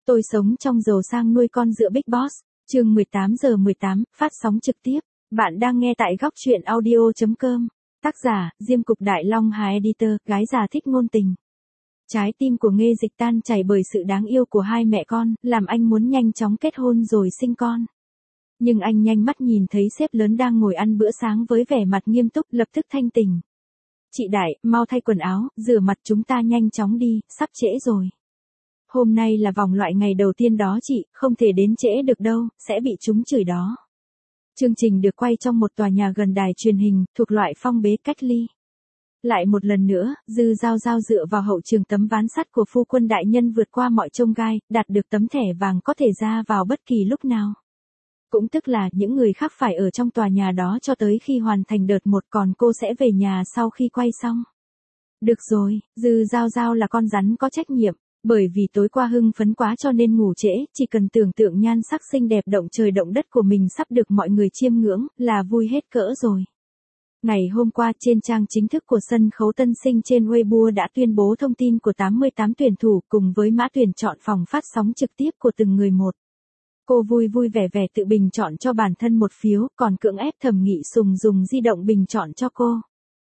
Tôi sống trong giàu sang nuôi con dựa Big Boss. Chương 18:18, phát sóng trực tiếp. Bạn đang nghe tại góc truyện audio.com. Tác giả, Diêm Cục Đại Long Hà Editor, gái già thích ngôn tình. Trái tim của Nghê Dịch tan chảy bởi sự đáng yêu của hai mẹ con, làm anh muốn nhanh chóng kết hôn rồi sinh con. Nhưng anh nhanh mắt nhìn thấy sếp lớn đang ngồi ăn bữa sáng với vẻ mặt nghiêm túc, lập tức thanh tỉnh. Chị Đại, mau thay quần áo, rửa mặt, chúng ta nhanh chóng đi, sắp trễ rồi. Hôm nay là vòng loại ngày đầu tiên đó chị, không thể đến trễ được đâu, sẽ bị chúng chửi đó. Chương trình được quay trong một tòa nhà gần đài truyền hình, thuộc loại phong bế cách ly. Lại một lần nữa, Dư Giao Giao dựa vào hậu trường tấm ván sắt của phu quân đại nhân vượt qua mọi chông gai, đạt được tấm thẻ vàng có thể ra vào bất kỳ lúc nào. Cũng tức là những người khác phải ở trong tòa nhà đó cho tới khi hoàn thành đợt 1, còn cô sẽ về nhà sau khi quay xong. Được rồi, Dư Giao Giao là con rắn có trách nhiệm. Bởi vì tối qua hưng phấn quá cho nên ngủ trễ, chỉ cần tưởng tượng nhan sắc xinh đẹp động trời động đất của mình sắp được mọi người chiêm ngưỡng, là vui hết cỡ rồi. Ngày hôm qua trên trang chính thức của sân khấu Tân Sinh trên Weibo đã tuyên bố thông tin của 88 tuyển thủ cùng với mã tuyển chọn phòng phát sóng trực tiếp của từng người một. Cô vui vui vẻ vẻ tự bình chọn cho bản thân một phiếu, còn cưỡng ép Thẩm Nghị Sùng dùng di động bình chọn cho cô.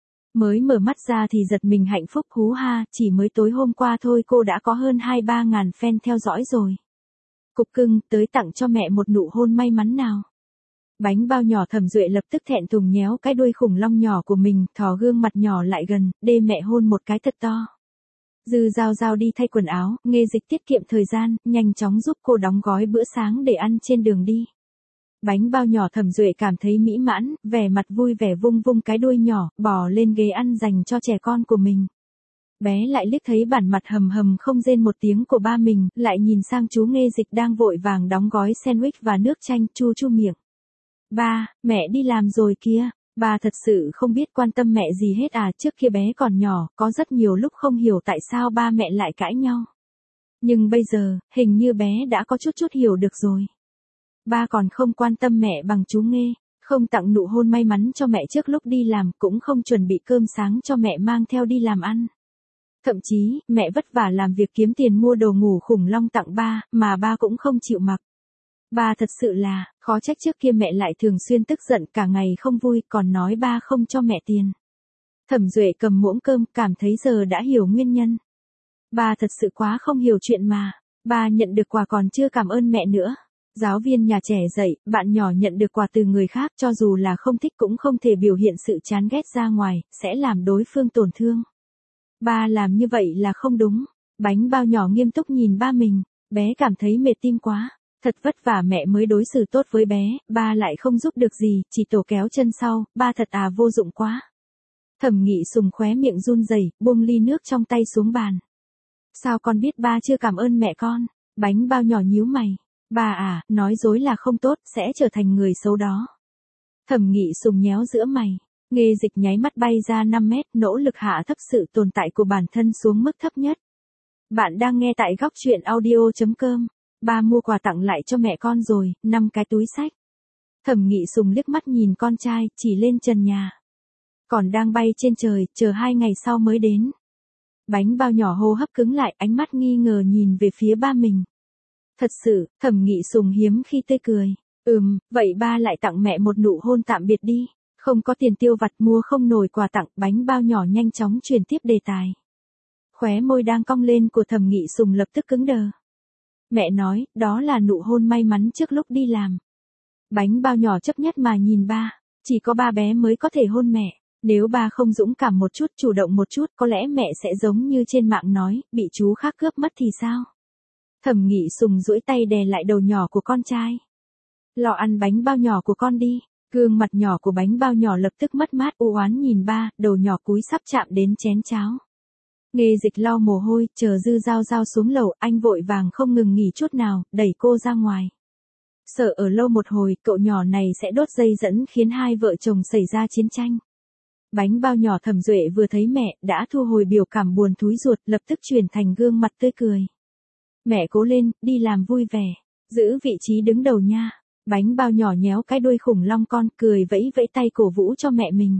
Mới mở mắt ra thì giật mình hạnh phúc hú ha, chỉ mới tối hôm qua thôi cô đã có hơn 2-3 ngàn fan theo dõi rồi. Cục cưng, tới tặng cho mẹ một nụ hôn may mắn nào. Bánh bao nhỏ Thẩm Duệ lập tức thẹn thùng nhéo cái đuôi khủng long nhỏ của mình, thò gương mặt nhỏ lại gần, đê mẹ hôn một cái thật to. Dư Giao Giao đi thay quần áo, Nghê Dịch tiết kiệm thời gian, nhanh chóng giúp cô đóng gói bữa sáng để ăn trên đường đi. Bánh bao nhỏ Thẩm Duệ cảm thấy mỹ mãn, vẻ mặt vui vẻ vung vung cái đuôi nhỏ, bò lên ghế ăn dành cho trẻ con của mình. Bé lại liếc thấy bản mặt hầm hầm không rên một tiếng của ba mình, lại nhìn sang chú Nghê Dịch đang vội vàng đóng gói sandwich và nước chanh, chu chu miệng. Ba, mẹ đi làm rồi kia. Ba thật sự không biết quan tâm mẹ gì hết à, trước kia bé còn nhỏ, có rất nhiều lúc không hiểu tại sao ba mẹ lại cãi nhau. Nhưng bây giờ, hình như bé đã có chút hiểu được rồi. Ba còn không quan tâm mẹ bằng chú Nghê, không tặng nụ hôn may mắn cho mẹ trước lúc đi làm, cũng không chuẩn bị cơm sáng cho mẹ mang theo đi làm ăn. Thậm chí, mẹ vất vả làm việc kiếm tiền mua đồ ngủ khủng long tặng ba, mà ba cũng không chịu mặc. Ba thật sự là, khó trách trước kia mẹ lại thường xuyên tức giận cả ngày không vui, còn nói ba không cho mẹ tiền. Thẩm Duệ cầm muỗng cơm, cảm thấy giờ đã hiểu nguyên nhân. Ba thật sự quá không hiểu chuyện mà, ba nhận được quà còn chưa cảm ơn mẹ nữa. Giáo viên nhà trẻ dạy, bạn nhỏ nhận được quà từ người khác cho dù là không thích cũng không thể biểu hiện sự chán ghét ra ngoài, sẽ làm đối phương tổn thương. Ba làm như vậy là không đúng. Bánh bao nhỏ nghiêm túc nhìn ba mình, bé cảm thấy mệt tim quá. Thật vất vả mẹ mới đối xử tốt với bé, ba lại không giúp được gì, chỉ tổ kéo chân sau, ba thật vô dụng quá. Thẩm Nghị Sùng khóe miệng run rẩy, buông ly nước trong tay xuống bàn. Sao con biết ba chưa cảm ơn mẹ con? Bánh bao nhỏ nhíu mày. Ba nói dối là không tốt, sẽ trở thành người xấu đó. Thẩm Nghị Sùng nhéo giữa mày. Nghê Dịch nháy mắt bay ra 5 mét, nỗ lực hạ thấp sự tồn tại của bản thân xuống mức thấp nhất. Bạn đang nghe tại góc truyện audio.com. Ba mua quà tặng lại cho mẹ con rồi, 5 cái túi xách. Thẩm Nghị Sùng liếc mắt nhìn con trai, chỉ lên trần nhà. Còn đang bay trên trời, chờ 2 ngày sau mới đến. Bánh bao nhỏ hô hấp cứng lại, ánh mắt nghi ngờ nhìn về phía ba mình. Thật sự, Thẩm Nghị Sùng hiếm khi tươi cười. Vậy ba lại tặng mẹ một nụ hôn tạm biệt đi. Không có tiền tiêu vặt mua không nổi quà tặng, bánh bao nhỏ nhanh chóng chuyển tiếp đề tài. Khóe môi đang cong lên của Thẩm Nghị Sùng lập tức cứng đờ. Mẹ nói, đó là nụ hôn may mắn trước lúc đi làm. Bánh bao nhỏ chấp nhất mà nhìn ba, chỉ có ba bé mới có thể hôn mẹ. Nếu ba không dũng cảm một chút, chủ động một chút, có lẽ mẹ sẽ giống như trên mạng nói, bị chú khác cướp mất thì sao? Thẩm Nghị Sùng duỗi tay đè lại đầu nhỏ của con trai. Lo ăn bánh bao nhỏ của con đi. Gương mặt nhỏ của bánh bao nhỏ lập tức mất mát u oán nhìn ba, đầu nhỏ cúi sắp chạm đến chén cháo. Nghê Dịch lau mồ hôi, chờ Dư Giao Giao xuống lầu, anh vội vàng không ngừng nghỉ chút nào, đẩy cô ra ngoài. Sợ ở lâu một hồi, cậu nhỏ này sẽ đốt dây dẫn khiến hai vợ chồng xảy ra chiến tranh. Bánh bao nhỏ Thẩm Duệ vừa thấy mẹ, đã thu hồi biểu cảm buồn thúi ruột, lập tức chuyển thành gương mặt tươi cười. Mẹ cố lên, đi làm vui vẻ, giữ vị trí đứng đầu nha. Bánh bao nhỏ nhéo cái đuôi khủng long con, cười vẫy vẫy tay cổ vũ cho mẹ mình.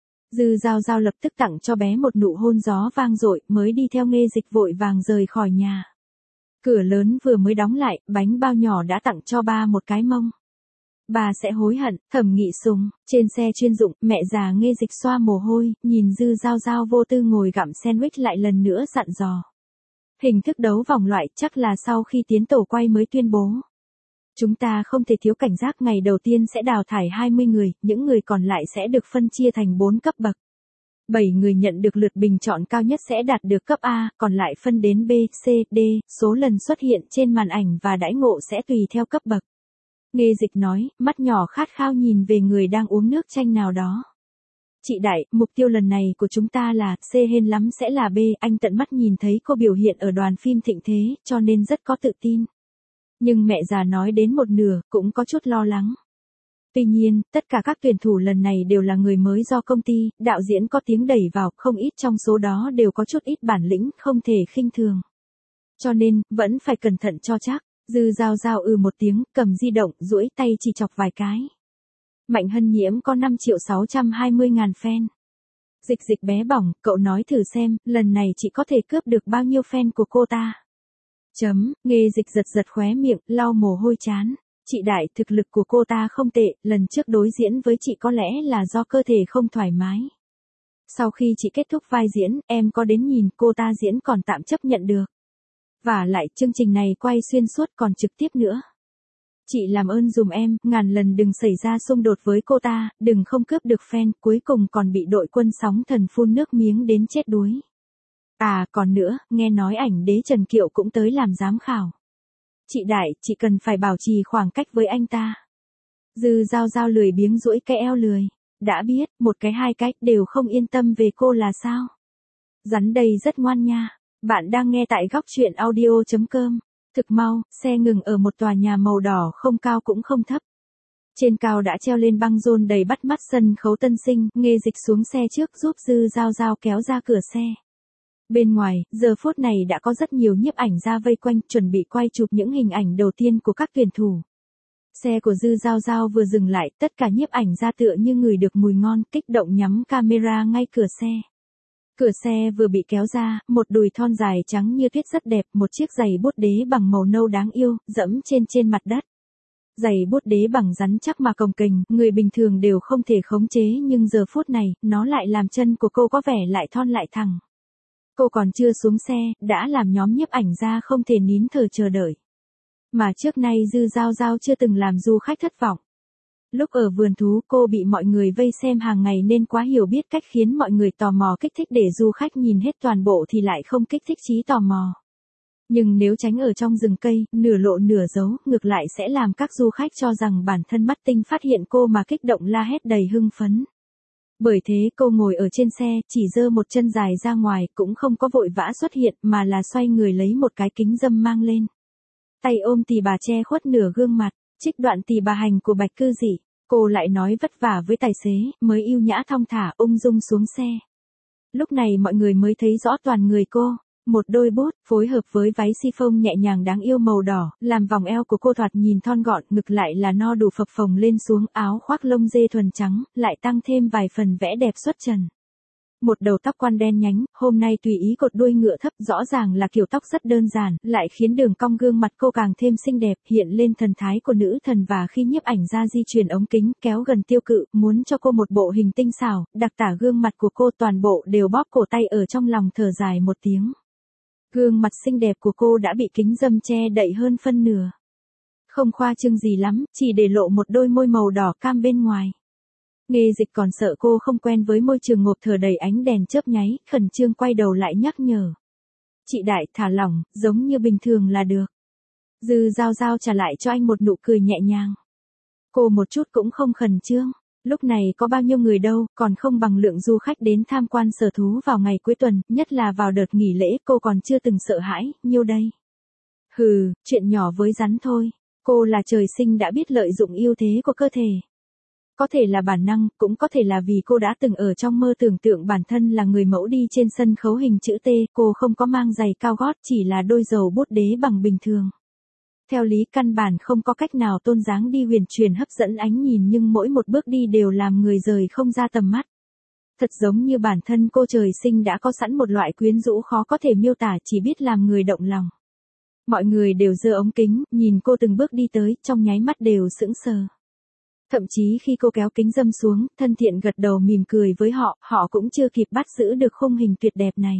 Dư Giao Giao lập tức tặng cho bé một nụ hôn gió vang dội, mới đi theo Nghê Dịch vội vàng rời khỏi nhà. Cửa lớn vừa mới đóng lại, bánh bao nhỏ đã tặng cho ba một cái mông. Bà sẽ hối hận. Thẩm Nghị Sùng, trên xe chuyên dụng, mẹ già Nghê Dịch xoa mồ hôi, nhìn Dư Giao Giao vô tư ngồi gặm sandwich lại lần nữa dặn dò. Hình thức đấu vòng loại chắc là sau khi tiến tổ quay mới tuyên bố. Chúng ta không thể thiếu cảnh giác, ngày đầu tiên sẽ đào thải 20 người, những người còn lại sẽ được phân chia thành 4 cấp bậc. 7 người nhận được lượt bình chọn cao nhất sẽ đạt được cấp A, còn lại phân đến B, C, D, số lần xuất hiện trên màn ảnh và đãi ngộ sẽ tùy theo cấp bậc. Nghê Dịch nói, mắt nhỏ khát khao nhìn về người đang uống nước chanh nào đó. Chị Đại, mục tiêu lần này của chúng ta là, C hên lắm sẽ là B, anh tận mắt nhìn thấy cô biểu hiện ở đoàn phim Thịnh Thế, cho nên rất có tự tin. Nhưng mẹ già nói đến một nửa, cũng có chút lo lắng. Tuy nhiên, tất cả các tuyển thủ lần này đều là người mới do công ty, đạo diễn có tiếng đẩy vào, không ít trong số đó đều có chút ít bản lĩnh, không thể khinh thường. Cho nên, vẫn phải cẩn thận cho chắc. Dư Giao Giao một tiếng, cầm di động, duỗi tay chỉ chọc vài cái. Mạnh Hân Nhiễm có 5.620.000 fan. Dịch Dịch bé bỏng, cậu nói thử xem, lần này chị có thể cướp được bao nhiêu fan của cô ta. Nghê Dịch giật giật khóe miệng, lau mồ hôi chán. Chị Đại, thực lực của cô ta không tệ, lần trước đối diễn với chị có lẽ là do cơ thể không thoải mái. Sau khi chị kết thúc vai diễn, em có đến nhìn, cô ta diễn còn tạm chấp nhận được. Và lại chương trình này quay xuyên suốt còn trực tiếp nữa. Chị làm ơn dùm em, ngàn lần đừng xảy ra xung đột với cô ta, đừng không cướp được fan, cuối cùng còn bị đội quân sóng thần phun nước miếng đến chết đuối. À, còn nữa, nghe nói ảnh đế Trần Kiệu cũng tới làm giám khảo. Chị Đại, chị cần phải bảo trì khoảng cách với anh ta. Dư Giao Giao lười biếng duỗi cái eo lười. Đã biết, một cái hai cái, đều không yên tâm về cô là sao? Rắn đây rất ngoan nha. Bạn đang nghe tại góc truyện audio.com. Thực mau, xe ngừng ở một tòa nhà màu đỏ không cao cũng không thấp. Trên cao đã treo lên băng rôn đầy bắt mắt sân khấu tân sinh, Nghê Dịch xuống xe trước giúp Dư Giao Giao kéo ra cửa xe. Bên ngoài, giờ phút này đã có rất nhiều nhiếp ảnh ra vây quanh, chuẩn bị quay chụp những hình ảnh đầu tiên của các tuyển thủ. Xe của Dư Giao Giao vừa dừng lại, tất cả nhiếp ảnh ra tựa như ngửi được mùi ngon, kích động nhắm camera ngay cửa xe. Cửa xe vừa bị kéo ra, một đùi thon dài trắng như tuyết rất đẹp, một chiếc giày bốt đế bằng màu nâu đáng yêu, dẫm trên mặt đất. Giày bốt đế bằng rắn chắc mà cồng kềnh, người bình thường đều không thể khống chế, nhưng giờ phút này, nó lại làm chân của cô có vẻ lại thon lại thẳng. Cô còn chưa xuống xe, đã làm nhóm nhiếp ảnh ra không thể nín thở chờ đợi. Mà trước nay Dư Giao Giao chưa từng làm du khách thất vọng. Lúc ở vườn thú cô bị mọi người vây xem hàng ngày nên quá hiểu biết cách khiến mọi người tò mò kích thích để du khách nhìn hết toàn bộ thì lại không kích thích trí tò mò. Nhưng nếu tránh ở trong rừng cây, nửa lộ nửa giấu, ngược lại sẽ làm các du khách cho rằng bản thân mắt tinh phát hiện cô mà kích động la hét đầy hưng phấn. Bởi thế cô ngồi ở trên xe, chỉ giơ một chân dài ra ngoài, cũng không có vội vã xuất hiện mà là xoay người lấy một cái kính râm mang lên. Tay ôm tì bà che khuất nửa gương mặt, trích đoạn tì bà hành của Bạch Cư Dị. Cô lại nói vất vả với tài xế, mới yêu nhã thong thả ung dung xuống xe. Lúc này mọi người mới thấy rõ toàn người cô. Một đôi bốt, phối hợp với váy chiffon nhẹ nhàng đáng yêu màu đỏ, làm vòng eo của cô thoạt nhìn thon gọn, ngực lại là no đủ phập phồng lên xuống, áo khoác lông dê thuần trắng, lại tăng thêm vài phần vẽ đẹp xuất trần. Một đầu tóc quan đen nhánh, hôm nay tùy ý cột đuôi ngựa thấp, rõ ràng là kiểu tóc rất đơn giản, lại khiến đường cong gương mặt cô càng thêm xinh đẹp, hiện lên thần thái của nữ thần. Và khi nhiếp ảnh ra di chuyển ống kính, kéo gần tiêu cự, muốn cho cô một bộ hình tinh xảo, đặc tả gương mặt của cô, toàn bộ đều bóp cổ tay ở trong lòng thở dài một tiếng. Gương mặt xinh đẹp của cô đã bị kính râm che đậy hơn phân nửa. Không khoa trương gì lắm, chỉ để lộ một đôi môi màu đỏ cam bên ngoài. Nghê Dịch còn sợ cô không quen với môi trường ngộp thở đầy ánh đèn chớp nháy, khẩn trương quay đầu lại nhắc nhở. Chị Đại, thả lỏng, giống như bình thường là được. Dư Giao Giao trả lại cho anh một nụ cười nhẹ nhàng. Cô một chút cũng không khẩn trương. Lúc này có bao nhiêu người đâu, còn không bằng lượng du khách đến tham quan sở thú vào ngày cuối tuần, nhất là vào đợt nghỉ lễ, cô còn chưa từng sợ hãi, nhiêu đây. Hừ, chuyện nhỏ với rắn thôi. Cô là trời sinh đã biết lợi dụng ưu thế của cơ thể. Có thể là bản năng, cũng có thể là vì cô đã từng ở trong mơ tưởng tượng bản thân là người mẫu đi trên sân khấu hình chữ T, cô không có mang giày cao gót, chỉ là đôi dầu bút đế bằng bình thường. Theo lý căn bản không có cách nào tôn dáng đi huyền truyền hấp dẫn ánh nhìn, nhưng mỗi một bước đi đều làm người rời không ra tầm mắt. Thật giống như bản thân cô trời sinh đã có sẵn một loại quyến rũ khó có thể miêu tả, chỉ biết làm người động lòng. Mọi người đều giơ ống kính, nhìn cô từng bước đi tới, trong nháy mắt đều sững sờ. Thậm chí khi cô kéo kính râm xuống, thân thiện gật đầu mỉm cười với họ, họ cũng chưa kịp bắt giữ được khung hình tuyệt đẹp này.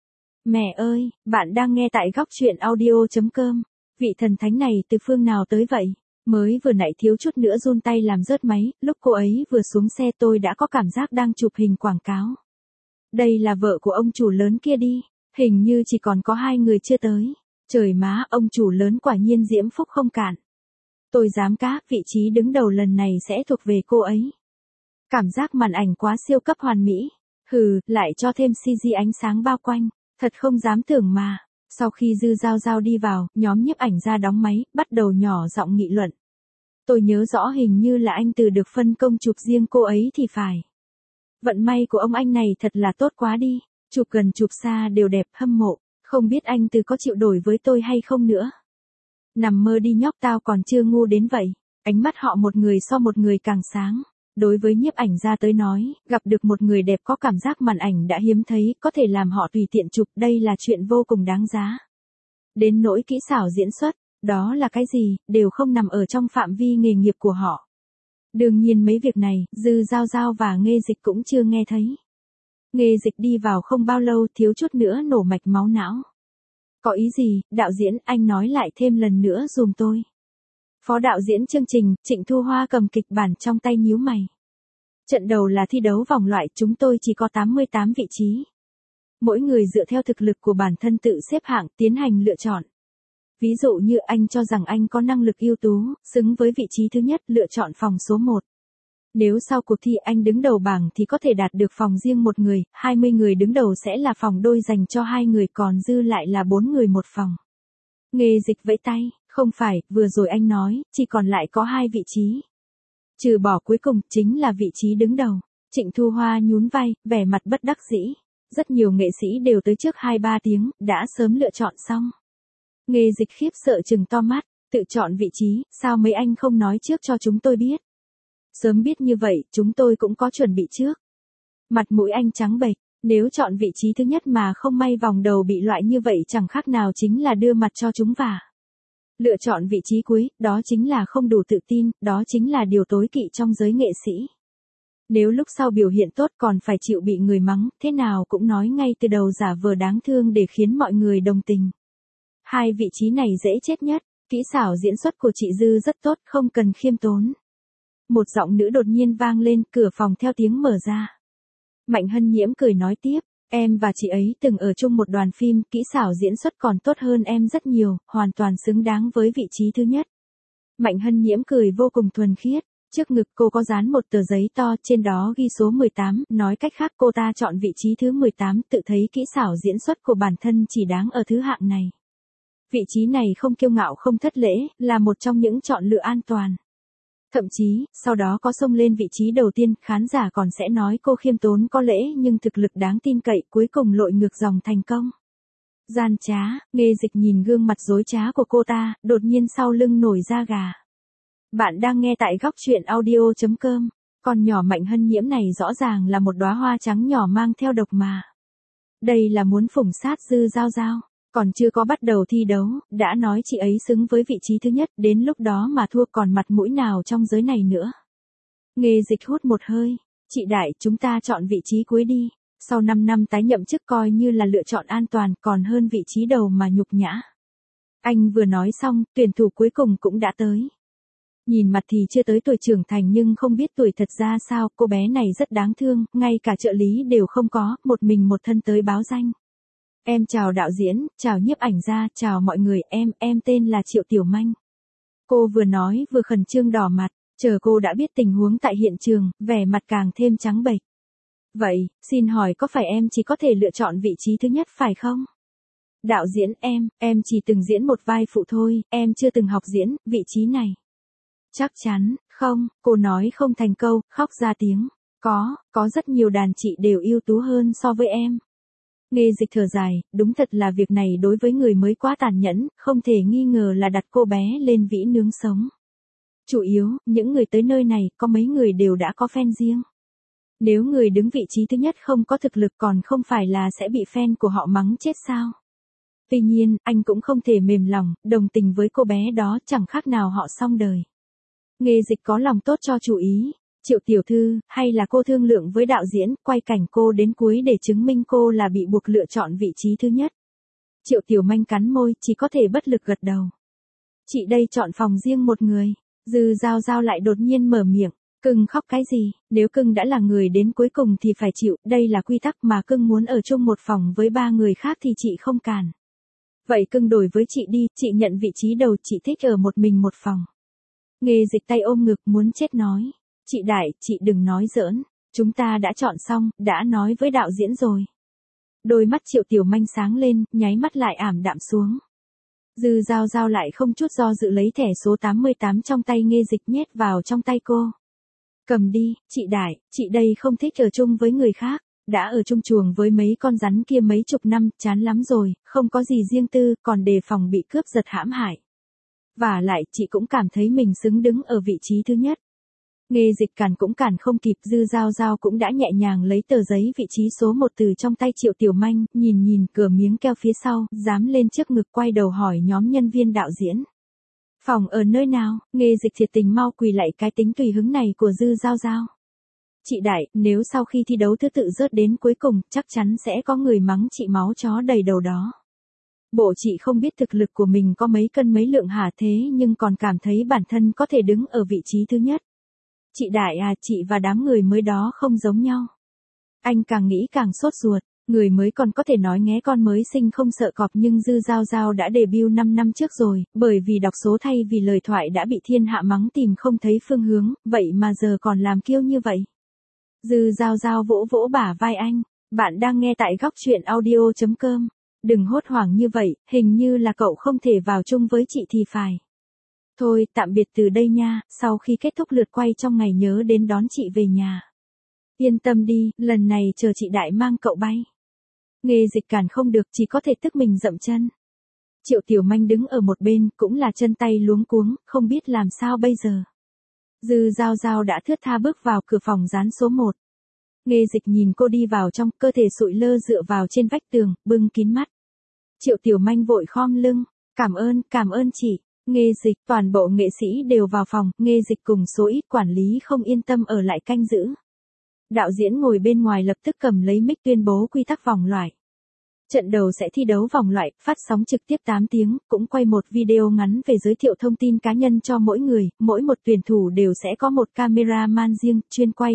Mẹ ơi, bạn đang nghe tại góc truyện audio.com. Vị thần thánh này từ phương nào tới vậy? Mới vừa nãy thiếu chút nữa run tay làm rớt máy, lúc cô ấy vừa xuống xe tôi đã có cảm giác đang chụp hình quảng cáo. Đây là vợ của ông chủ lớn kia đi, hình như chỉ còn có 2 người chưa tới. Trời má, ông chủ lớn quả nhiên diễm phúc không cạn. Tôi dám cá, vị trí đứng đầu lần này sẽ thuộc về cô ấy. Cảm giác màn ảnh quá siêu cấp hoàn mỹ. Hừ, lại cho thêm CG ánh sáng bao quanh. Thật không dám tưởng mà. Sau khi Dư Giao Giao đi vào, nhóm nhiếp ảnh ra đóng máy, bắt đầu nhỏ giọng nghị luận. Tôi nhớ rõ hình như là anh Từ được phân công chụp riêng cô ấy thì phải. Vận may của ông anh này thật là tốt quá đi. Chụp gần chụp xa đều đẹp, hâm mộ. Không biết anh Từ có chịu đổi với tôi hay không nữa. Nằm mơ đi nhóc, tao còn chưa ngu đến vậy. Ánh mắt họ một người so một người càng sáng. Đối với nhiếp ảnh gia tới nói, gặp được một người đẹp có cảm giác màn ảnh đã hiếm thấy, có thể làm họ tùy tiện chụp, đây là chuyện vô cùng đáng giá. Đến nỗi kỹ xảo diễn xuất, đó là cái gì, đều không nằm ở trong phạm vi nghề nghiệp của họ. Đương nhiên mấy việc này, Dư Giao Giao và Nghê Dịch cũng chưa nghe thấy. Nghê Dịch đi vào không bao lâu, thiếu chút nữa nổ mạch máu não. Có ý gì, đạo diễn, anh nói lại thêm lần nữa giùm tôi. Phó đạo diễn chương trình, Trịnh Thu Hoa cầm kịch bản trong tay nhíu mày. Trận đầu là thi đấu vòng loại, chúng tôi chỉ có 88 vị trí. Mỗi người dựa theo thực lực của bản thân tự xếp hạng, tiến hành lựa chọn. Ví dụ như anh cho rằng anh có năng lực ưu tú, xứng với vị trí thứ nhất, lựa chọn phòng số 1. Nếu sau cuộc thi anh đứng đầu bảng thì có thể đạt được phòng riêng một người, 20 người đứng đầu sẽ là phòng đôi dành cho 2 người, còn dư lại là 4 người một phòng. Nghê Dịch vẫy tay, không phải, vừa rồi anh nói, chỉ còn lại có 2 vị trí. Trừ bỏ cuối cùng, chính là vị trí đứng đầu. Trịnh Thu Hoa nhún vai, vẻ mặt bất đắc dĩ. Rất nhiều nghệ sĩ đều tới trước 2-3 tiếng, đã sớm lựa chọn xong. Nghê Dịch khiếp sợ trừng to mắt, tự chọn vị trí, sao mấy anh không nói trước cho chúng tôi biết. Sớm biết như vậy, chúng tôi cũng có chuẩn bị trước. Mặt mũi anh trắng bệch, nếu chọn vị trí thứ nhất mà không may vòng đầu bị loại như vậy chẳng khác nào chính là đưa mặt cho chúng vả. Lựa chọn vị trí cuối, đó chính là không đủ tự tin, đó chính là điều tối kỵ trong giới nghệ sĩ. Nếu lúc sau biểu hiện tốt còn phải chịu bị người mắng, thế nào cũng nói ngay từ đầu giả vờ đáng thương để khiến mọi người đồng tình. 2 vị trí này dễ chết nhất, kỹ xảo diễn xuất của chị Dư rất tốt, không cần khiêm tốn. Một giọng nữ đột nhiên vang lên, cửa phòng theo tiếng mở ra. Mạnh Hân Nhiễm cười nói tiếp, em và chị ấy từng ở chung một đoàn phim, kỹ xảo diễn xuất còn tốt hơn em rất nhiều, hoàn toàn xứng đáng với vị trí thứ nhất. Mạnh Hân Nhiễm cười vô cùng thuần khiết, trước ngực cô có dán một tờ giấy to, trên đó ghi số 18, nói cách khác cô ta chọn vị trí thứ 18, tự thấy kỹ xảo diễn xuất của bản thân chỉ đáng ở thứ hạng này. Vị trí này không kiêu ngạo không thất lễ, là một trong những chọn lựa an toàn. Thậm chí, sau đó có xông lên vị trí đầu tiên, khán giả còn sẽ nói cô khiêm tốn có lễ nhưng thực lực đáng tin cậy, cuối cùng lội ngược dòng thành công. Gian trá, Nghê Dịch nhìn gương mặt dối trá của cô ta, đột nhiên sau lưng nổi da gà. Bạn đang nghe tại góc truyện audio.com, con nhỏ Mạnh Hân Nhiễm này rõ ràng là một đóa hoa trắng nhỏ mang theo độc mà. Đây là muốn phủng sát Dư Giao Giao. Còn chưa có bắt đầu thi đấu, đã nói chị ấy xứng với vị trí thứ nhất, đến lúc đó mà thua còn mặt mũi nào trong giới này nữa. Nghê Dịch hút một hơi, chị Đại, chúng ta chọn vị trí cuối đi, sau 5 năm tái nhậm chức coi như là lựa chọn an toàn, còn hơn vị trí đầu mà nhục nhã. Anh vừa nói xong, tuyển thủ cuối cùng cũng đã tới. Nhìn mặt thì chưa tới tuổi trưởng thành nhưng không biết tuổi thật ra sao, cô bé này rất đáng thương, ngay cả trợ lý đều không có, một mình một thân tới báo danh. Em chào đạo diễn, chào nhiếp ảnh gia, chào mọi người, em tên là Triệu Tiểu Manh. Cô vừa nói vừa khẩn trương đỏ mặt, chờ cô đã biết tình huống tại hiện trường, vẻ mặt càng thêm trắng bệch. Vậy, xin hỏi có phải em chỉ có thể lựa chọn vị trí thứ nhất phải không? Đạo diễn, em chỉ từng diễn một vai phụ thôi, em chưa từng học diễn, vị trí này. Chắc chắn, không, cô nói không thành câu, khóc ra tiếng. Có rất nhiều đàn chị đều ưu tú hơn so với em. Nghê Dịch thở dài, đúng thật là việc này đối với người mới quá tàn nhẫn, không thể nghi ngờ là đặt cô bé lên vĩ nướng sống. Chủ yếu, những người tới nơi này, có mấy người đều đã có fan riêng. Nếu người đứng vị trí thứ nhất không có thực lực còn không phải là sẽ bị fan của họ mắng chết sao? Tuy nhiên, anh cũng không thể mềm lòng, đồng tình với cô bé đó chẳng khác nào họ xong đời. Nghê Dịch có lòng tốt cho chú ý. Triệu tiểu thư, hay là cô thương lượng với đạo diễn, quay cảnh cô đến cuối để chứng minh cô là bị buộc lựa chọn vị trí thứ nhất. Triệu Tiểu Manh cắn môi, chỉ có thể bất lực gật đầu. Chị đây chọn phòng riêng một người. Dư Giao Giao lại đột nhiên mở miệng. Cưng khóc cái gì, nếu cưng đã là người đến cuối cùng thì phải chịu, đây là quy tắc mà cưng muốn ở chung một phòng với 3 người khác thì chị không cản. Vậy cưng đổi với chị đi, chị nhận vị trí đầu, chị thích ở một mình một phòng. Nghê Dịch tay ôm ngực muốn chết nói. Chị Đại, chị đừng nói giỡn, chúng ta đã chọn xong, đã nói với đạo diễn rồi. Đôi mắt Triệu Tiểu Manh sáng lên, nháy mắt lại ảm đạm xuống. Dư Giao Giao lại không chút do dự lấy thẻ số 88 trong tay Nghê Dịch nhét vào trong tay cô. Cầm đi, chị Đại, chị đây không thích ở chung với người khác, đã ở chung chuồng với mấy con rắn kia mấy chục năm, chán lắm rồi, không có gì riêng tư, còn đề phòng bị cướp giật hãm hại. Và lại, chị cũng cảm thấy mình xứng đứng ở vị trí thứ nhất. Nghê Dịch cản cũng cản không kịp, Dư Giao Giao cũng đã nhẹ nhàng lấy tờ giấy vị trí số 1 từ trong tay Triệu Tiểu Manh, nhìn cửa miếng keo phía sau, dám lên trước ngực quay đầu hỏi nhóm nhân viên đạo diễn. Phòng ở nơi nào? Nghê Dịch thiệt tình mau quỳ lạy cái tính tùy hứng này của Dư Giao Giao. Chị Đại, nếu sau khi thi đấu thứ tự rớt đến cuối cùng, chắc chắn sẽ có người mắng chị máu chó đầy đầu đó. Bộ chị không biết thực lực của mình có mấy cân mấy lượng hả, thế nhưng còn cảm thấy bản thân có thể đứng ở vị trí thứ nhất. Chị Đại à, chị và đám người mới đó không giống nhau. Anh càng nghĩ càng sốt ruột, người mới còn có thể nói nghé con mới sinh không sợ cọp, nhưng Dư Giao Giao đã debut 5 năm trước rồi, bởi vì đọc số thay vì lời thoại đã bị thiên hạ mắng tìm không thấy phương hướng, vậy mà giờ còn làm kiêu như vậy. Dư Giao Giao vỗ vỗ bả vai anh, bạn đang nghe tại góc truyện audio.com. Đừng hốt hoảng như vậy, hình như là cậu không thể vào chung với chị thì phải. Thôi, tạm biệt từ đây nha, sau khi kết thúc lượt quay trong ngày nhớ đến đón chị về nhà. Yên tâm đi, lần này chờ chị Đại mang cậu bay. Nghê Dịch cản không được, chỉ có thể tức mình dậm chân. Triệu Tiểu Manh đứng ở một bên, cũng là chân tay luống cuống, không biết làm sao bây giờ. Dư Giao Giao đã thướt tha bước vào cửa phòng dán số 1. Nghê Dịch nhìn cô đi vào trong, cơ thể sụi lơ dựa vào trên vách tường, bưng kín mắt. Triệu Tiểu Manh vội khom lưng, cảm ơn chị. Nghê Dịch, toàn bộ nghệ sĩ đều vào phòng, Nghê Dịch cùng số ít quản lý không yên tâm ở lại canh giữ. Đạo diễn ngồi bên ngoài lập tức cầm lấy mic tuyên bố quy tắc vòng loại. Trận đầu sẽ thi đấu vòng loại, phát sóng trực tiếp 8 tiếng, cũng quay một video ngắn về giới thiệu thông tin cá nhân cho mỗi người, mỗi một tuyển thủ đều sẽ có một cameraman riêng, chuyên quay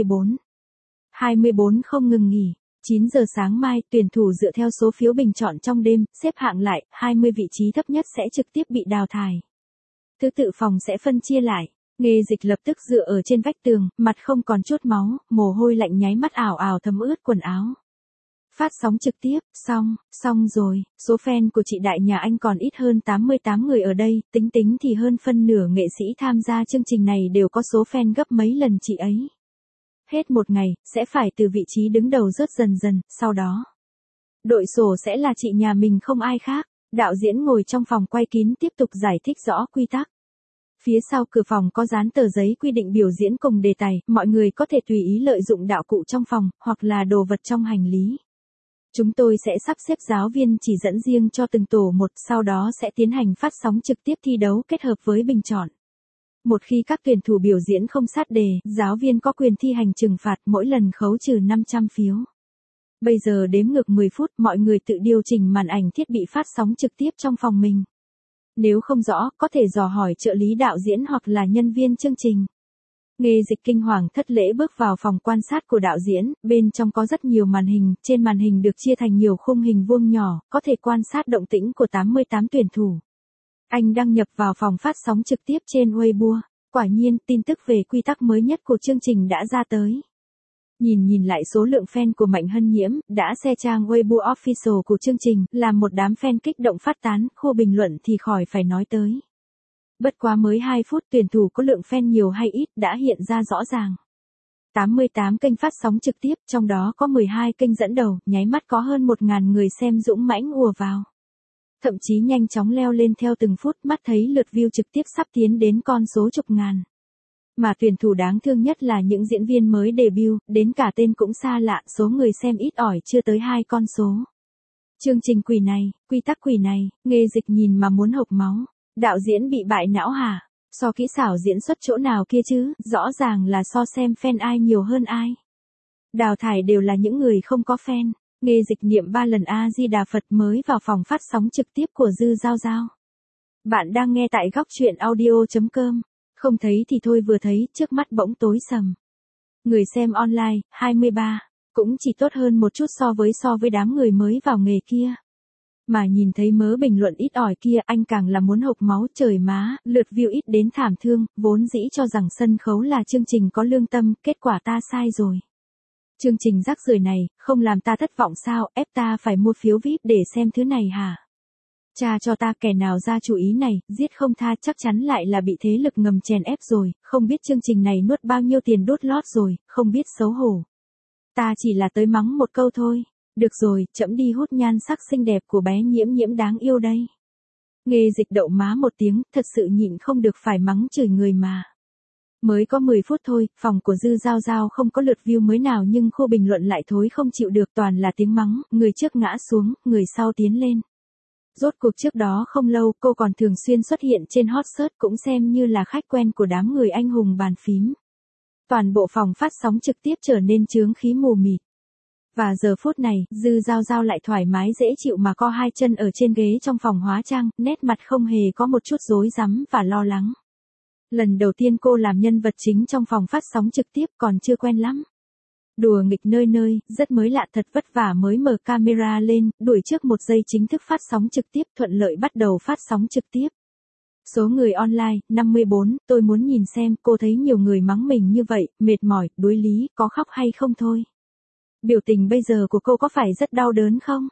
24 không ngừng nghỉ. 9 giờ sáng mai, tuyển thủ dựa theo số phiếu bình chọn trong đêm, xếp hạng lại, 20 vị trí thấp nhất sẽ trực tiếp bị đào thải. Thứ tự phòng sẽ phân chia lại. Nghê Dịch lập tức dựa ở trên vách tường, mặt không còn chút máu, mồ hôi lạnh nháy mắt ảo ảo thấm ướt quần áo. Phát sóng trực tiếp, xong rồi, số fan của chị Đại nhà anh còn ít hơn 88 người ở đây, tính thì hơn phân nửa nghệ sĩ tham gia chương trình này đều có số fan gấp mấy lần chị ấy. Hết một ngày, sẽ phải từ vị trí đứng đầu rớt dần, sau đó. Đội sổ sẽ là chị nhà mình không ai khác. Đạo diễn ngồi trong phòng quay kín tiếp tục giải thích rõ quy tắc. Phía sau cửa phòng có dán tờ giấy quy định biểu diễn cùng đề tài, mọi người có thể tùy ý lợi dụng đạo cụ trong phòng, hoặc là đồ vật trong hành lý. Chúng tôi sẽ sắp xếp giáo viên chỉ dẫn riêng cho từng tổ một, sau đó sẽ tiến hành phát sóng trực tiếp thi đấu kết hợp với bình chọn. Một khi các tuyển thủ biểu diễn không sát đề, giáo viên có quyền thi hành trừng phạt, mỗi lần khấu trừ 500 phiếu. Bây giờ đếm ngược 10 phút, mọi người tự điều chỉnh màn ảnh thiết bị phát sóng trực tiếp trong phòng mình. Nếu không rõ, có thể dò hỏi trợ lý đạo diễn hoặc là nhân viên chương trình. Nghê Dịch kinh hoàng thất lễ bước vào phòng quan sát của đạo diễn, bên trong có rất nhiều màn hình, trên màn hình được chia thành nhiều khung hình vuông nhỏ, có thể quan sát động tĩnh của 88 tuyển thủ. Anh đăng nhập vào phòng phát sóng trực tiếp trên Weibo, quả nhiên tin tức về quy tắc mới nhất của chương trình đã ra tới. Nhìn lại số lượng fan của Mạnh Hân Nhiễm, đã share trang Weibo official của chương trình, làm một đám fan kích động phát tán, khu bình luận thì khỏi phải nói tới. Bất quá mới 2 phút tuyển thủ có lượng fan nhiều hay ít đã hiện ra rõ ràng. 88 kênh phát sóng trực tiếp, trong đó có 12 kênh dẫn đầu, nháy mắt có hơn 1.000 người xem dũng mãnh ùa vào. Thậm chí nhanh chóng leo lên theo từng phút, mắt thấy lượt view trực tiếp sắp tiến đến con số chục ngàn. Mà tuyển thủ đáng thương nhất là những diễn viên mới debut, đến cả tên cũng xa lạ, số người xem ít ỏi chưa tới 2 con số. Chương trình quỷ này, quy tắc quỷ này, Nghê Dịch nhìn mà muốn hộc máu. Đạo diễn bị bại não hả? So kỹ xảo diễn xuất chỗ nào kia chứ, rõ ràng là so xem fan ai nhiều hơn ai. Đào thải đều là những người không có fan. Nghê Dịch niệm 3 lần A-di-đà Phật mới vào phòng phát sóng trực tiếp của Dư Giao Giao. Bạn đang nghe tại góc truyện audio.com. Không thấy thì thôi, vừa thấy trước mắt bỗng tối sầm. Người xem online, 23. Cũng chỉ tốt hơn một chút so với đám người mới vào nghề kia. Mà nhìn thấy mớ bình luận ít ỏi kia, anh càng là muốn hộc máu. Trời má, lượt view ít đến thảm thương, vốn dĩ cho rằng sân khấu là chương trình có lương tâm, kết quả ta sai rồi. Chương trình rác rưởi này, không làm ta thất vọng sao, ép ta phải mua phiếu VIP để xem thứ này hả? Cha cho ta, kẻ nào ra chủ ý này, giết không tha, chắc chắn lại là bị thế lực ngầm chèn ép rồi, không biết chương trình này nuốt bao nhiêu tiền đốt lót rồi, không biết xấu hổ. Ta chỉ là tới mắng một câu thôi. Được rồi, chậm đi hút nhan sắc xinh đẹp của bé Nhiễm Nhiễm đáng yêu đây. Nghê Dịch đậu má một tiếng, thật sự nhịn không được phải mắng chửi người mà. Mới có 10 phút thôi, phòng của Dư Giao Giao không có lượt view mới nào nhưng khu bình luận lại thối không chịu được, toàn là tiếng mắng, người trước ngã xuống, người sau tiến lên. Rốt cuộc trước đó không lâu, cô còn thường xuyên xuất hiện trên hot search, cũng xem như là khách quen của đám người anh hùng bàn phím. Toàn bộ phòng phát sóng trực tiếp trở nên chướng khí mù mịt. Và giờ phút này, Dư Giao Giao lại thoải mái dễ chịu mà co hai chân ở trên ghế trong phòng hóa trang, nét mặt không hề có một chút rối rắm và lo lắng. Lần đầu tiên cô làm nhân vật chính trong phòng phát sóng trực tiếp, còn chưa quen lắm. Đùa nghịch nơi nơi, rất mới lạ, thật vất vả mới mở camera lên, đuổi trước một giây chính thức phát sóng trực tiếp, thuận lợi bắt đầu phát sóng trực tiếp. Số người online, 54, tôi muốn nhìn xem, cô thấy nhiều người mắng mình như vậy, mệt mỏi, đuối lý, có khóc hay không thôi. Biểu tình bây giờ của cô có phải rất đau đớn không?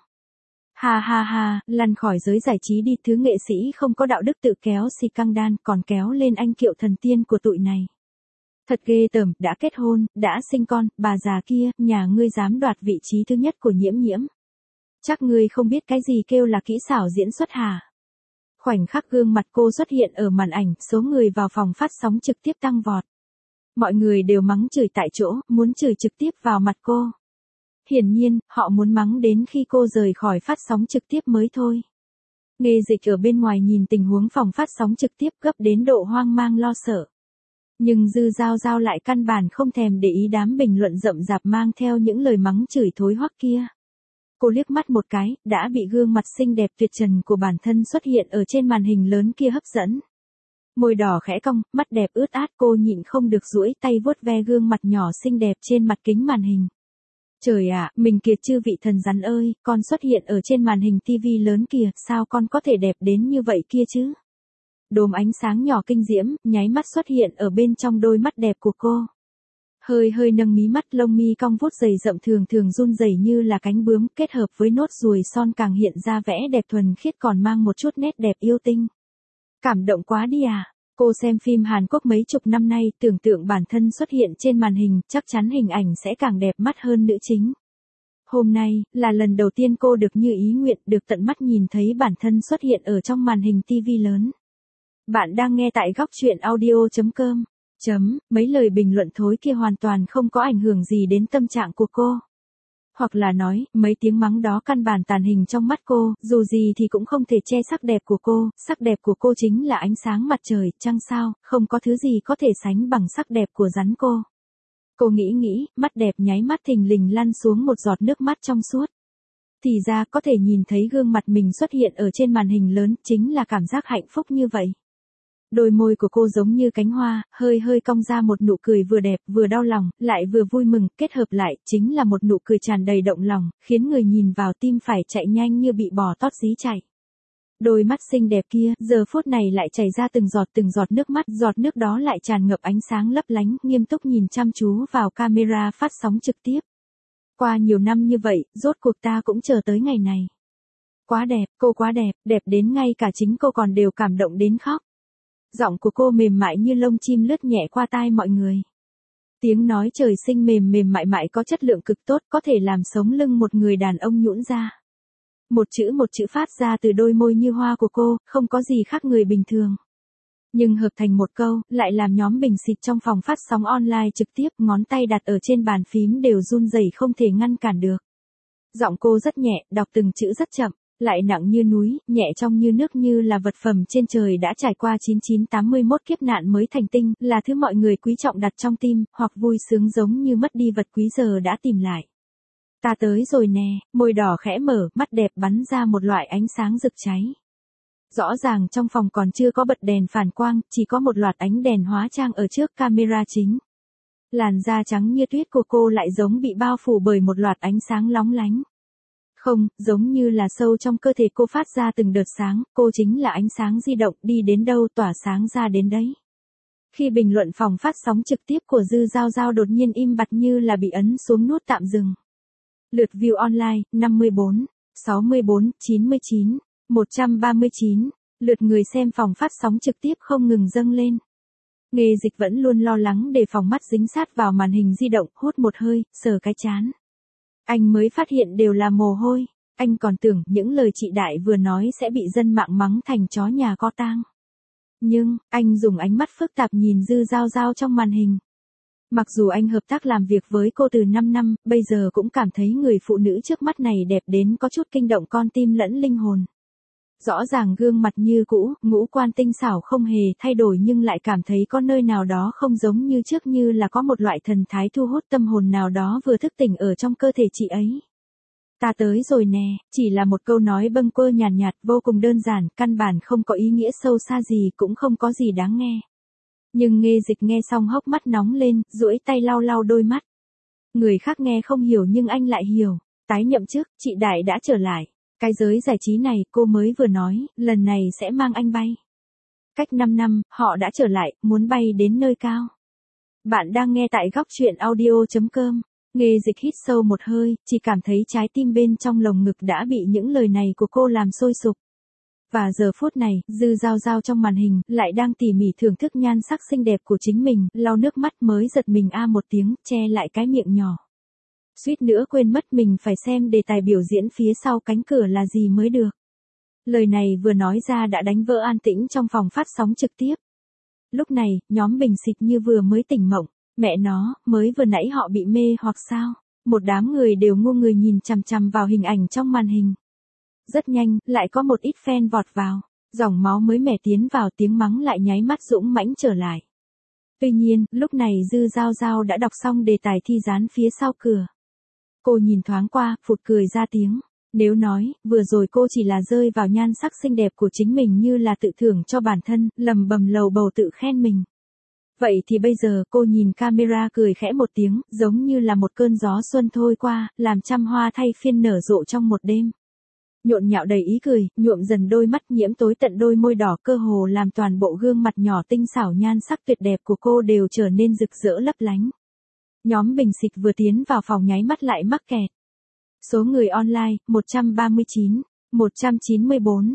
Ha ha ha, lăn khỏi giới giải trí đi, thứ nghệ sĩ không có đạo đức tự kéo xì căng đan, còn kéo lên anh Kiệu thần tiên của tụi này. Thật ghê tởm, đã kết hôn, đã sinh con, bà già kia, nhà ngươi dám đoạt vị trí thứ nhất của Nhiễm Nhiễm. Chắc ngươi không biết cái gì kêu là kỹ xảo diễn xuất hả? Khoảnh khắc gương mặt cô xuất hiện ở màn ảnh, số người vào phòng phát sóng trực tiếp tăng vọt. Mọi người đều mắng chửi tại chỗ, muốn chửi trực tiếp vào mặt cô. Hiển nhiên, họ muốn mắng đến khi cô rời khỏi phát sóng trực tiếp mới thôi. Nghê Dịch ở bên ngoài nhìn tình huống phòng phát sóng trực tiếp gấp đến độ hoang mang lo sợ. Nhưng Dư Giao Giao lại căn bản không thèm để ý đám bình luận rậm rạp mang theo những lời mắng chửi thối hoắc kia. Cô liếc mắt một cái, đã bị gương mặt xinh đẹp tuyệt trần của bản thân xuất hiện ở trên màn hình lớn kia hấp dẫn. Môi đỏ khẽ cong, mắt đẹp ướt át, cô nhịn không được duỗi tay vuốt ve gương mặt nhỏ xinh đẹp trên mặt kính màn hình. Trời ạ, mình kiệt chư vị thần rắn ơi, con xuất hiện ở trên màn hình tivi lớn kìa, sao con có thể đẹp đến như vậy kia chứ? Đốm ánh sáng nhỏ kinh diễm, nháy mắt xuất hiện ở bên trong đôi mắt đẹp của cô. Hơi hơi nâng mí mắt, lông mi cong vút dày rậm thường thường run rẩy như là cánh bướm, kết hợp với nốt ruồi son càng hiện ra vẻ đẹp thuần khiết, còn mang một chút nét đẹp yêu tinh. Cảm động quá đi à? Cô xem phim Hàn Quốc mấy chục năm nay, tưởng tượng bản thân xuất hiện trên màn hình, chắc chắn hình ảnh sẽ càng đẹp mắt hơn nữ chính. Hôm nay, là lần đầu tiên cô được như ý nguyện, được tận mắt nhìn thấy bản thân xuất hiện ở trong màn hình TV lớn. Bạn đang nghe tại góc truyện audio.com. Mấy lời bình luận thối kia hoàn toàn không có ảnh hưởng gì đến tâm trạng của cô. Hoặc là nói, mấy tiếng mắng đó căn bản tàn hình trong mắt cô, dù gì thì cũng không thể che sắc đẹp của cô chính là ánh sáng mặt trời, trăng sao, không có thứ gì có thể sánh bằng sắc đẹp của rắn cô. Cô nghĩ, mắt đẹp nháy mắt thình lình lăn xuống một giọt nước mắt trong suốt. Thì ra có thể nhìn thấy gương mặt mình xuất hiện ở trên màn hình lớn, chính là cảm giác hạnh phúc như vậy. Đôi môi của cô giống như cánh hoa, hơi hơi cong ra một nụ cười vừa đẹp, vừa đau lòng, lại vừa vui mừng, kết hợp lại, chính là một nụ cười tràn đầy động lòng, khiến người nhìn vào tim phải chạy nhanh như bị bò tót dí chạy. Đôi mắt xinh đẹp kia, giờ phút này lại chảy ra từng giọt nước mắt, giọt nước đó lại tràn ngập ánh sáng lấp lánh, nghiêm túc nhìn chăm chú vào camera phát sóng trực tiếp. Qua nhiều năm như vậy, rốt cuộc ta cũng chờ tới ngày này. Quá đẹp, cô quá đẹp, đẹp đến ngay cả chính cô còn đều cảm động đến khóc. Giọng của cô mềm mại như lông chim lướt nhẹ qua tai mọi người. Tiếng nói trời sinh mềm mềm mại mại có chất lượng cực tốt, có thể làm sống lưng một người đàn ông nhũn ra. Một chữ phát ra từ đôi môi như hoa của cô, không có gì khác người bình thường. Nhưng hợp thành một câu, lại làm nhóm bình xịt trong phòng phát sóng online trực tiếp, ngón tay đặt ở trên bàn phím đều run rẩy không thể ngăn cản được. Giọng cô rất nhẹ, đọc từng chữ rất chậm, lại nặng như núi, nhẹ trong như nước, như là vật phẩm trên trời đã trải qua 9981 kiếp nạn mới thành tinh, là thứ mọi người quý trọng đặt trong tim, hoặc vui sướng giống như mất đi vật quý giờ đã tìm lại. Ta tới rồi nè, môi đỏ khẽ mở, mắt đẹp bắn ra một loại ánh sáng rực cháy. Rõ ràng trong phòng còn chưa có bật đèn phản quang, chỉ có một loạt ánh đèn hóa trang ở trước camera chính. Làn da trắng như tuyết của cô lại giống bị bao phủ bởi một loạt ánh sáng lóng lánh. Không, giống như là sâu trong cơ thể cô phát ra từng đợt sáng, cô chính là ánh sáng di động, đi đến đâu tỏa sáng ra đến đấy. Khi bình luận phòng phát sóng trực tiếp của Dư Giao Giao đột nhiên im bặt như là bị ấn xuống nút tạm dừng. Lượt view online, 54, 64, 99, 139, lượt người xem phòng phát sóng trực tiếp không ngừng dâng lên. Nghề dịch vẫn luôn lo lắng để phòng mắt dính sát vào màn hình di động, hút một hơi, sờ cái chán. Anh mới phát hiện đều là mồ hôi, anh còn tưởng những lời chị Đại vừa nói sẽ bị dân mạng mắng thành chó nhà có tang. Nhưng, anh dùng ánh mắt phức tạp nhìn Dư Giao Giao trong màn hình. Mặc dù anh hợp tác làm việc với cô từ 5 năm, bây giờ cũng cảm thấy người phụ nữ trước mắt này đẹp đến có chút kinh động con tim lẫn linh hồn. Rõ ràng gương mặt như cũ, ngũ quan tinh xảo không hề thay đổi nhưng lại cảm thấy có nơi nào đó không giống như trước, như là có một loại thần thái thu hút tâm hồn nào đó vừa thức tỉnh ở trong cơ thể chị ấy. Ta tới rồi nè, chỉ là một câu nói bâng quơ nhàn nhạt, vô cùng đơn giản, căn bản không có ý nghĩa sâu xa gì, cũng không có gì đáng nghe. Nhưng Nghê Dịch nghe xong hốc mắt nóng lên, duỗi tay lau lau đôi mắt. Người khác nghe không hiểu nhưng anh lại hiểu. Tái nhậm chức, chị Đại đã trở lại. Cái giới giải trí này, cô mới vừa nói, lần này sẽ mang anh bay. Cách 5 năm, họ đã trở lại, muốn bay đến nơi cao. Bạn đang nghe tại góc truyện audio.com. Nghê Dịch hít sâu một hơi, chỉ cảm thấy trái tim bên trong lồng ngực đã bị những lời này của cô làm sôi sục. Và giờ phút này, Dư Giao Giao trong màn hình, lại đang tỉ mỉ thưởng thức nhan sắc xinh đẹp của chính mình, lau nước mắt mới giật mình một tiếng, che lại cái miệng nhỏ. Suýt nữa quên mất mình phải xem đề tài biểu diễn phía sau cánh cửa là gì mới được. Lời này vừa nói ra đã đánh vỡ an tĩnh trong phòng phát sóng trực tiếp. Lúc này, nhóm Bình Xịt như vừa mới tỉnh mộng, mẹ nó, mới vừa nãy họ bị mê hoặc sao? Một đám người đều ngu người nhìn chằm chằm vào hình ảnh trong màn hình. Rất nhanh, lại có một ít fan vọt vào, dòng máu mới mẻ tiến vào, tiếng mắng lại nháy mắt dũng mãnh trở lại. Tuy nhiên, lúc này Dư Giao Giao đã đọc xong đề tài thi dán phía sau cửa. Cô nhìn thoáng qua, phụt cười ra tiếng. Nếu nói, vừa rồi cô chỉ là rơi vào nhan sắc xinh đẹp của chính mình như là tự thưởng cho bản thân, lầm bầm lầu bầu tự khen mình. Vậy thì bây giờ cô nhìn camera cười khẽ một tiếng, giống như là một cơn gió xuân thôi qua, làm trăm hoa thay phiên nở rộ trong một đêm. Nhộn nhạo đầy ý cười, nhuộm dần đôi mắt nhiễm tối tận đôi môi đỏ, cơ hồ làm toàn bộ gương mặt nhỏ tinh xảo nhan sắc tuyệt đẹp của cô đều trở nên rực rỡ lấp lánh. Nhóm Bình Xịt vừa tiến vào phòng nháy mắt lại mắc kẹt. Số người online, 139, 194,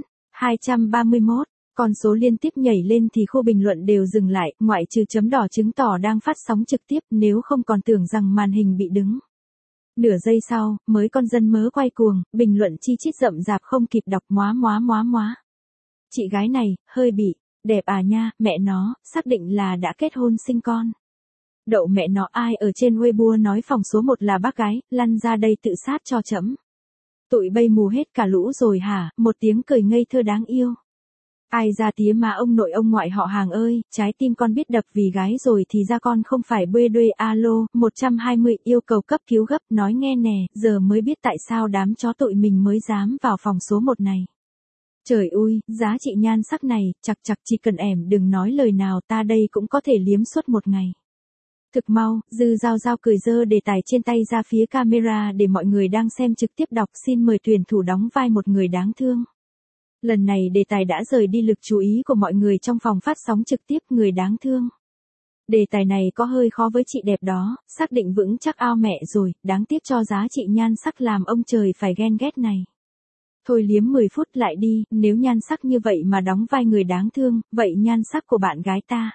231. Con số liên tiếp nhảy lên thì khu bình luận đều dừng lại, ngoại trừ chấm đỏ chứng tỏ đang phát sóng trực tiếp, nếu không còn tưởng rằng màn hình bị đứng. Nửa giây sau, mới con dân mớ quay cuồng, bình luận chi chít rậm rạp không kịp đọc, móa. Chị gái này, hơi bị, đẹp à nha, mẹ nó, xác định là đã kết hôn sinh con. Đậu mẹ nó, ai ở trên Weibo nói phòng số 1 là bác gái, lăn ra đây tự sát cho chấm. Tụi bay mù hết cả lũ rồi hả, một tiếng cười ngây thơ đáng yêu. Ai ra tía mà ông nội ông ngoại họ Hàng ơi, trái tim con biết đập vì gái rồi thì ra con không phải bê đuê. Alo, 120 yêu cầu cấp cứu gấp, nói nghe nè, giờ mới biết tại sao đám chó tụi mình mới dám vào phòng số 1 này. Trời ơi, giá trị nhan sắc này, chặt chỉ cần em đừng nói lời nào ta đây cũng có thể liếm suốt một ngày. Thực mau, Dư Giao Giao cười giơ đề tài trên tay ra phía camera để mọi người đang xem trực tiếp đọc, xin mời tuyển thủ đóng vai một người đáng thương. Lần này đề tài đã rời đi lực chú ý của mọi người trong phòng phát sóng trực tiếp, người đáng thương. Đề tài này có hơi khó với chị đẹp đó, xác định vững chắc ao mẹ rồi, đáng tiếc cho giá trị nhan sắc làm ông trời phải ghen ghét này. Thôi liếm 10 phút lại đi, nếu nhan sắc như vậy mà đóng vai người đáng thương, vậy nhan sắc của bạn gái ta.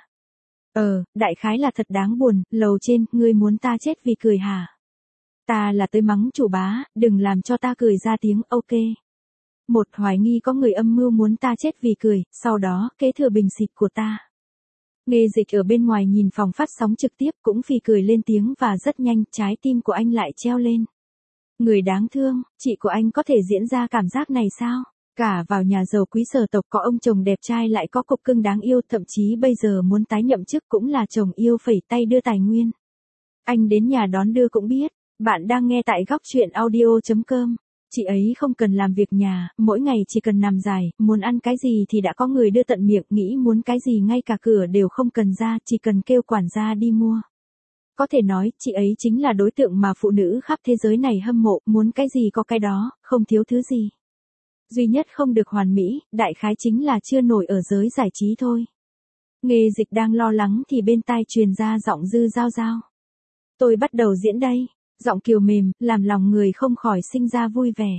Đại khái là thật đáng buồn, lầu trên, ngươi muốn ta chết vì cười hả? Ta là tới mắng chủ bá, đừng làm cho ta cười ra tiếng, ok. Một, hoài nghi có người âm mưu muốn ta chết vì cười, sau đó, kế thừa Bình Xịt của ta. Nghê Dịch ở bên ngoài nhìn phòng phát sóng trực tiếp cũng phì cười lên tiếng và rất nhanh, trái tim của anh lại treo lên. Người đáng thương, chị của anh có thể diễn ra cảm giác này sao? Cả vào nhà giàu quý sở tộc có ông chồng đẹp trai lại có cục cưng đáng yêu, thậm chí bây giờ muốn tái nhậm chức cũng là chồng yêu phẩy tay đưa tài nguyên. Anh đến nhà đón đưa cũng biết. Bạn đang nghe tại góc chuyện audio.com. Chị ấy không cần làm việc nhà, mỗi ngày chỉ cần nằm dài, muốn ăn cái gì thì đã có người đưa tận miệng, nghĩ muốn cái gì ngay cả cửa đều không cần ra, chỉ cần kêu quản gia đi mua. Có thể nói, chị ấy chính là đối tượng mà phụ nữ khắp thế giới này hâm mộ, muốn cái gì có cái đó, không thiếu thứ gì. Duy nhất không được hoàn mỹ, đại khái chính là chưa nổi ở giới giải trí thôi. Nghề dịch đang lo lắng thì bên tai truyền ra giọng Dư Giao Giao. Tôi bắt đầu diễn đây. Giọng kiều mềm, làm lòng người không khỏi sinh ra vui vẻ.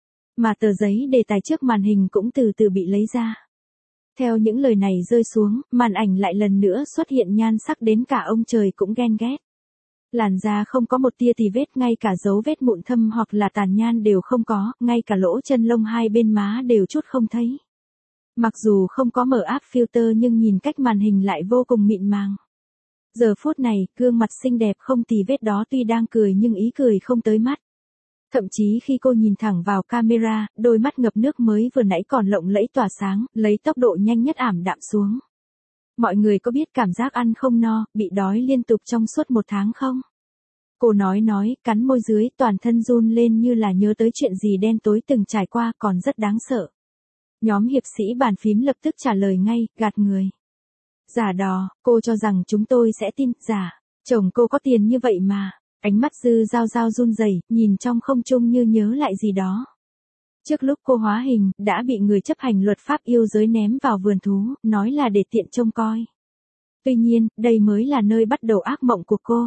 Mà tờ giấy đề tài trước màn hình cũng từ từ bị lấy ra. Theo những lời này rơi xuống, màn ảnh lại lần nữa xuất hiện nhan sắc đến cả ông trời cũng ghen ghét. Làn da không có một tia tì vết, ngay cả dấu vết mụn thâm hoặc là tàn nhang đều không có, ngay cả lỗ chân lông hai bên má đều chút không thấy. Mặc dù không có mở áp filter nhưng nhìn cách màn hình lại vô cùng mịn màng. Giờ phút này, gương mặt xinh đẹp không tì vết đó tuy đang cười nhưng ý cười không tới mắt. Thậm chí khi cô nhìn thẳng vào camera, đôi mắt ngập nước mới vừa nãy còn lộng lẫy tỏa sáng, lấy tốc độ nhanh nhất ảm đạm xuống. Mọi người có biết cảm giác ăn không no, bị đói liên tục trong suốt 1 tháng không? Cô nói, cắn môi dưới, toàn thân run lên như là nhớ tới chuyện gì đen tối từng trải qua, còn rất đáng sợ. Nhóm hiệp sĩ bàn phím lập tức trả lời ngay, gạt người. Giả đò, cô cho rằng chúng tôi sẽ tin, giả, chồng cô có tiền như vậy mà. Ánh mắt Dư Giao Giao run rẩy, nhìn trong không trung như nhớ lại gì đó. Trước lúc cô hóa hình, đã bị người chấp hành luật pháp yêu giới ném vào vườn thú, nói là để tiện trông coi. Tuy nhiên, đây mới là nơi bắt đầu ác mộng của cô.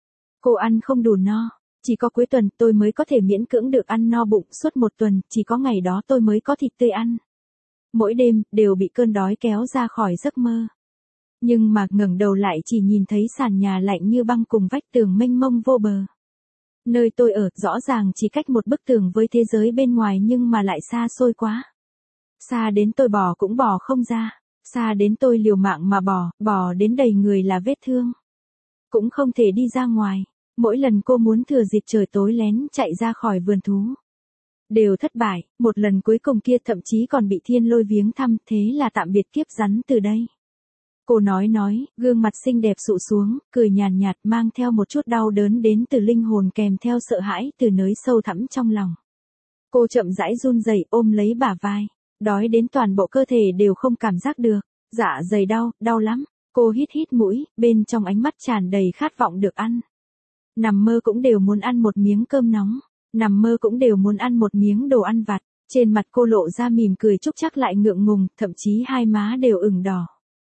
Cô ăn không đủ no. Chỉ có cuối tuần tôi mới có thể miễn cưỡng được ăn no bụng, suốt 1 tuần, chỉ có ngày đó tôi mới có thịt tươi ăn. Mỗi đêm, đều bị cơn đói kéo ra khỏi giấc mơ. Nhưng mà ngẩng đầu lại chỉ nhìn thấy sàn nhà lạnh như băng cùng vách tường mênh mông vô bờ. Nơi tôi ở, rõ ràng chỉ cách một bức tường với thế giới bên ngoài nhưng mà lại xa xôi quá. Xa đến tôi bò cũng bò không ra. Xa đến tôi liều mạng mà bò đến đầy người là vết thương. Cũng không thể đi ra ngoài. Mỗi lần cô muốn thừa dịp trời tối lén chạy ra khỏi vườn thú. Đều thất bại, một lần cuối cùng kia thậm chí còn bị thiên lôi viếng thăm, thế là tạm biệt kiếp rắn từ đây. Cô nói, gương mặt xinh đẹp sụ xuống, cười nhàn nhạt mang theo một chút đau đớn đến từ linh hồn kèm theo sợ hãi từ nơi sâu thẳm trong lòng. Cô chậm rãi run rẩy ôm lấy bả vai, đói đến toàn bộ cơ thể đều không cảm giác được, dạ dày đau lắm. Cô hít mũi, bên trong ánh mắt tràn đầy khát vọng được ăn. Nằm mơ cũng đều muốn ăn một miếng cơm nóng, nằm mơ cũng đều muốn ăn một miếng đồ ăn vặt. Trên mặt cô lộ ra mỉm cười trúc chắc lại ngượng ngùng, thậm chí hai má đều ửng đỏ.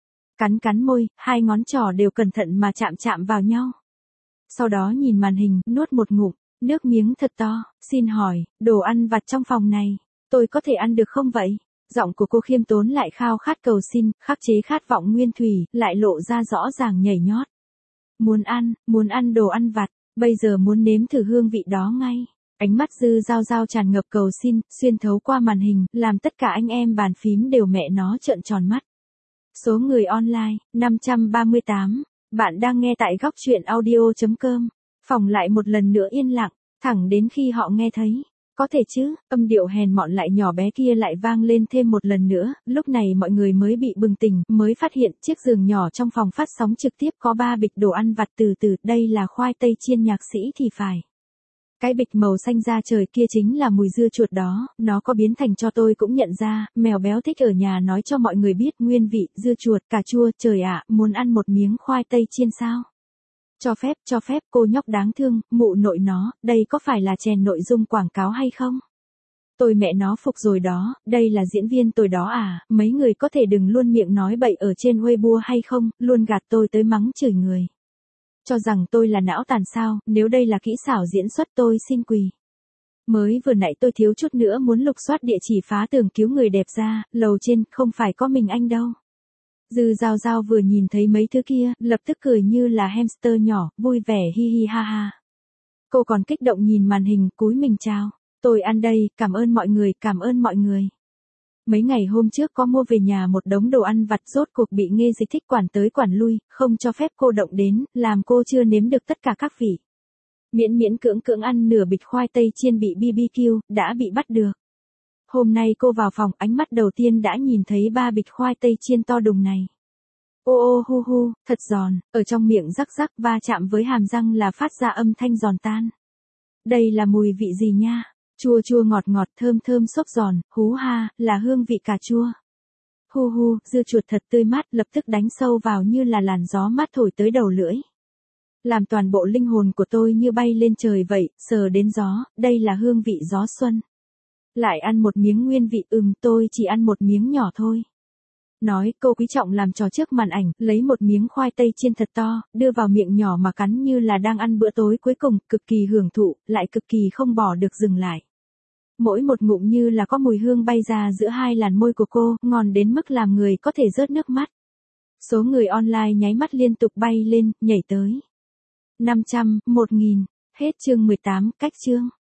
Cắn môi, hai ngón trỏ đều cẩn thận mà chạm vào nhau. Sau đó nhìn màn hình, nuốt một ngụm, nước miếng thật to, xin hỏi, đồ ăn vặt trong phòng này, tôi có thể ăn được không vậy? Giọng của cô khiêm tốn lại khao khát cầu xin, khắc chế khát vọng nguyên thủy, lại lộ ra rõ ràng nhảy nhót. Muốn ăn đồ ăn vặt, bây giờ muốn nếm thử hương vị đó ngay. Ánh mắt Dư Giao Giao tràn ngập cầu xin, xuyên thấu qua màn hình, làm tất cả anh em bàn phím đều mẹ nó trợn tròn mắt. Số người online, 538. Bạn đang nghe tại góc chuyện audio.com. Phòng lại một lần nữa yên lặng, thẳng đến khi họ nghe thấy. Có thể chứ, âm điệu hèn mọn lại nhỏ bé kia lại vang lên thêm một lần nữa, lúc này mọi người mới bị bừng tỉnh, mới phát hiện chiếc giường nhỏ trong phòng phát sóng trực tiếp có 3 bịch đồ ăn vặt từ từ, đây là khoai tây chiên nhạc sĩ thì phải. Cái bịch màu xanh da trời kia chính là mùi dưa chuột đó, nó có biến thành cho tôi cũng nhận ra, mèo béo thích ở nhà nói cho mọi người biết nguyên vị, dưa chuột, cà chua, trời ạ, muốn ăn một miếng khoai tây chiên sao? Cho phép, cô nhóc đáng thương, mụ nội nó, đây có phải là chèn nội dung quảng cáo hay không? Tôi mẹ nó phục rồi đó, đây là diễn viên tôi đó à, mấy người có thể đừng luôn miệng nói bậy ở trên Weibo hay không, luôn gạt tôi tới mắng chửi người. Cho rằng tôi là não tàn sao, nếu đây là kỹ xảo diễn xuất tôi xin quỳ. Mới vừa nãy tôi thiếu chút nữa muốn lục soát địa chỉ phá tường cứu người đẹp ra, lầu trên, không phải có mình anh đâu. Dư Giao Giao vừa nhìn thấy mấy thứ kia, lập tức cười như là hamster nhỏ, vui vẻ hi hi ha ha. Cô còn kích động nhìn màn hình, cúi mình chào. Tôi ăn đây, cảm ơn mọi người. Mấy ngày hôm trước có mua về nhà một đống đồ ăn vặt, rốt cuộc bị Nghê Dịch thích quản tới quản lui, không cho phép cô động đến, làm cô chưa nếm được tất cả các vị. Miễn miễn cưỡng cưỡng ăn nửa bịch khoai tây chiên bị BBQ, đã bị bắt được. Hôm nay cô vào phòng, ánh mắt đầu tiên đã nhìn thấy 3 bịch khoai tây chiên to đùng này. Ô ô hu hu, thật giòn, ở trong miệng rắc rắc va chạm với hàm răng là phát ra âm thanh giòn tan. Đây là mùi vị gì nha? Chua chua ngọt ngọt thơm thơm xốp giòn, hú ha, là hương vị cà chua. Hu hu, dưa chuột thật tươi mát lập tức đánh sâu vào như là làn gió mát thổi tới đầu lưỡi. Làm toàn bộ linh hồn của tôi như bay lên trời vậy, sờ đến gió, đây là hương vị gió xuân. Lại ăn một miếng nguyên vị, tôi chỉ ăn một miếng nhỏ thôi. Nói, cô quý trọng làm trò trước màn ảnh, lấy một miếng khoai tây chiên thật to, đưa vào miệng nhỏ mà cắn như là đang ăn bữa tối cuối cùng, cực kỳ hưởng thụ, lại cực kỳ không bỏ được dừng lại. Mỗi một ngụm như là có mùi hương bay ra giữa hai làn môi của cô, ngon đến mức làm người có thể rớt nước mắt. Số người online nháy mắt liên tục bay lên, nhảy tới. 500, 1000, hết chương 18, cách chương.